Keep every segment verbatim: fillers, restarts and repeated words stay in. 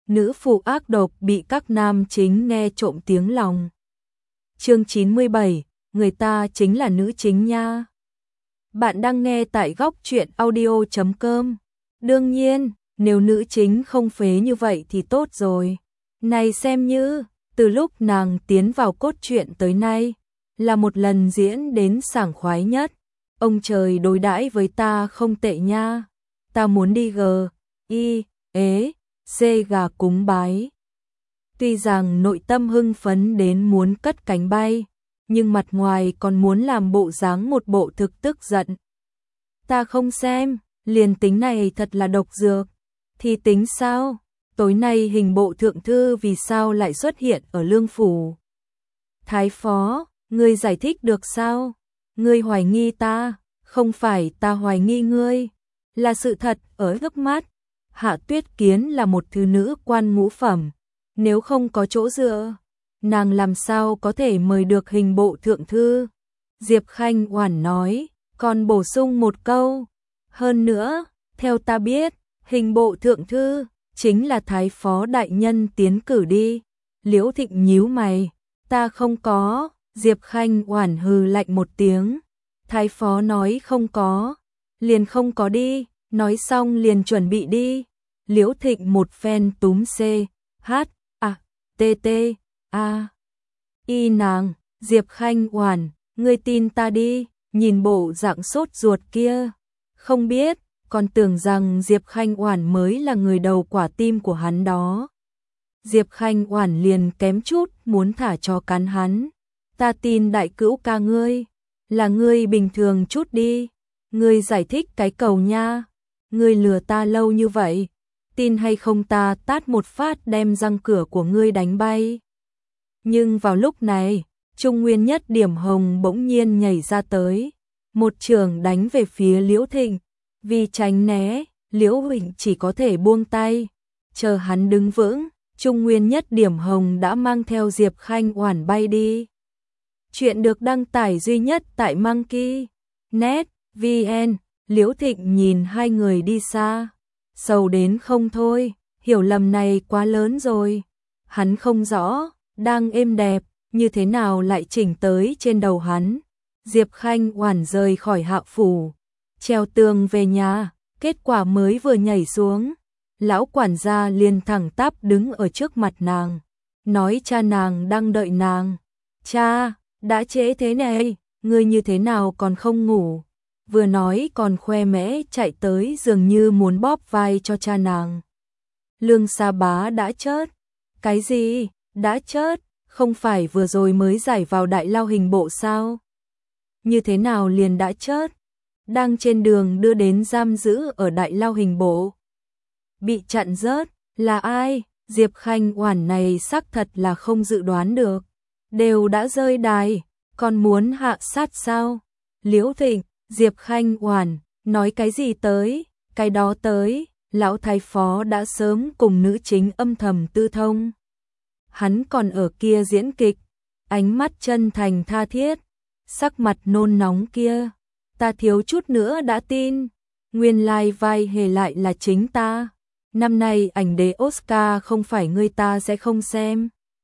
nữ phụ ác độc bị các nam chính nghe trộm tiếng lòng. Chương chín mươi bảy, người ta chính là nữ chính nha. Bạn đang nghe tại góc truyện audio chấm com. Đương nhiên, nếu nữ chính không phế như vậy thì tốt rồi. Này xem như, từ lúc nàng tiến vào cốt truyện tới nay, là một lần diễn đến sảng khoái nhất. Ông trời đối đãi với ta không tệ nha. Ta muốn đi g, i, ế, c gà cúng bái. Tuy rằng nội tâm hưng phấn đến muốn cất cánh bay, nhưng mặt ngoài còn muốn làm bộ dáng một bộ thực tức giận. Ta không xem, liền tính này thật là độc dược. Thì tính sao? Tối nay hình bộ thượng thư vì sao lại xuất hiện ở Lương Phủ? Thái phó, ngươi giải thích được sao? Ngươi hoài nghi ta, không phải ta hoài nghi ngươi, là sự thật ở trước mắt. Hạ Tuyết Kiến là một thứ nữ quan ngũ phẩm, nếu không có chỗ dựa, nàng làm sao có thể mời được hình bộ thượng thư? Diệp Khanh Oản nói, còn bổ sung một câu, hơn nữa, theo ta biết, hình bộ thượng thư chính là thái phó đại nhân tiến cử đi. Liễu Thịnh nhíu mày, ta không có. Diệp Khanh Oản hừ lạnh một tiếng, thái phó nói không có, liền không có đi, nói xong liền chuẩn bị đi. Liễu Thịnh một phen túm c, h, a, t, t, a, y nàng. Diệp Khanh Oản, ngươi tin ta đi, nhìn bộ dạng sốt ruột kia, không biết, còn tưởng rằng Diệp Khanh Oản mới là người đầu quả tim của hắn đó. Diệp Khanh Oản liền kém chút muốn thả cho cắn hắn. Ta tin đại cữu ca ngươi, là ngươi bình thường chút đi, ngươi giải thích cái cầu nha, ngươi lừa ta lâu như vậy, tin hay không ta tát một phát đem răng cửa của ngươi đánh bay. Nhưng vào lúc này, Trung Nguyên Nhất Điểm Hồng bỗng nhiên nhảy ra tới, một chưởng đánh về phía Liễu Thịnh, vì tránh né, Liễu Thịnh chỉ có thể buông tay, chờ hắn đứng vững, Trung Nguyên Nhất Điểm Hồng đã mang theo Diệp Khanh Oản bay đi. Chuyện được đăng tải duy nhất tại Monkey chấm net vn. Liễu Thịnh nhìn hai người đi xa, sầu đến không thôi, hiểu lầm này quá lớn rồi. Hắn không rõ, đang êm đẹp, như thế nào lại chỉnh tới trên đầu hắn. Diệp Khanh Oản rời khỏi Hạ phủ, treo tường về nhà, kết quả mới vừa nhảy xuống, lão quản gia liền thẳng tắp đứng ở trước mặt nàng, nói cha nàng đang đợi nàng. Cha, đã trễ thế này, ngươi như thế nào còn không ngủ? Vừa nói còn khoe mẽ chạy tới dường như muốn bóp vai cho cha nàng. Lương Sa Bá đã chết. Cái gì? Đã chết? Không phải vừa rồi mới giải vào đại lao hình bộ sao? Như thế nào liền đã chết? Đang trên đường đưa đến giam giữ ở đại lao hình bộ. Bị chặn rớt, là ai? Diệp Khanh Oản này xác thật là không dự đoán được. Đều đã rơi đài, còn muốn hạ sát sao? Liễu Thịnh, Diệp Khanh Oản, nói cái gì tới, cái đó tới, lão thái phó đã sớm cùng nữ chính âm thầm tư thông. Hắn còn ở kia diễn kịch, ánh mắt chân thành tha thiết, sắc mặt nôn nóng kia, ta thiếu chút nữa đã tin, nguyên lai vai hề lại là chính ta. Năm nay ảnh đế Oscar không phải người ta sẽ không xem.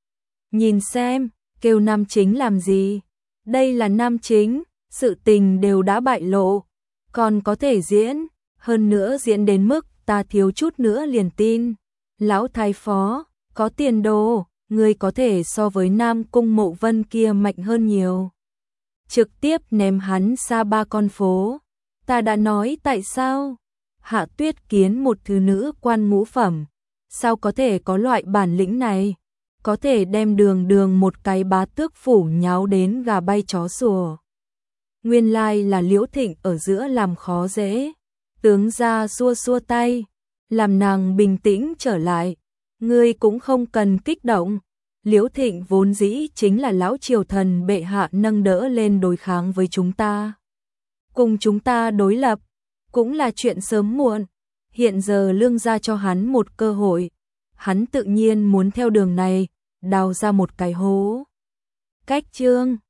Nhìn xem, kêu nam chính làm gì? Đây là nam chính, sự tình đều đã bại lộ, còn có thể diễn, hơn nữa diễn đến mức ta thiếu chút nữa liền tin. Lão thái phó, có tiền đồ, người có thể so với Nam Cung Mộ Vân kia mạnh hơn nhiều. Trực tiếp ném hắn xa ba con phố. Ta đã nói tại sao? Hạ Tuyết Kiến một thứ nữ quan ngũ phẩm, sao có thể có loại bản lĩnh này? Có thể đem đường đường một cái bá tước phủ nháo đến gà bay chó sủa. Nguyên lai là Liễu Thịnh ở giữa làm khó dễ. Tướng gia xua xua tay, làm nàng bình tĩnh trở lại. Ngươi cũng không cần kích động. Liễu Thịnh vốn dĩ chính là lão triều thần bệ hạ nâng đỡ lên đối kháng với chúng ta. Cùng chúng ta đối lập, cũng là chuyện sớm muộn. Hiện giờ lương gia cho hắn một cơ hội. Hắn tự nhiên muốn theo đường này, đào ra một cái hố. Cách chương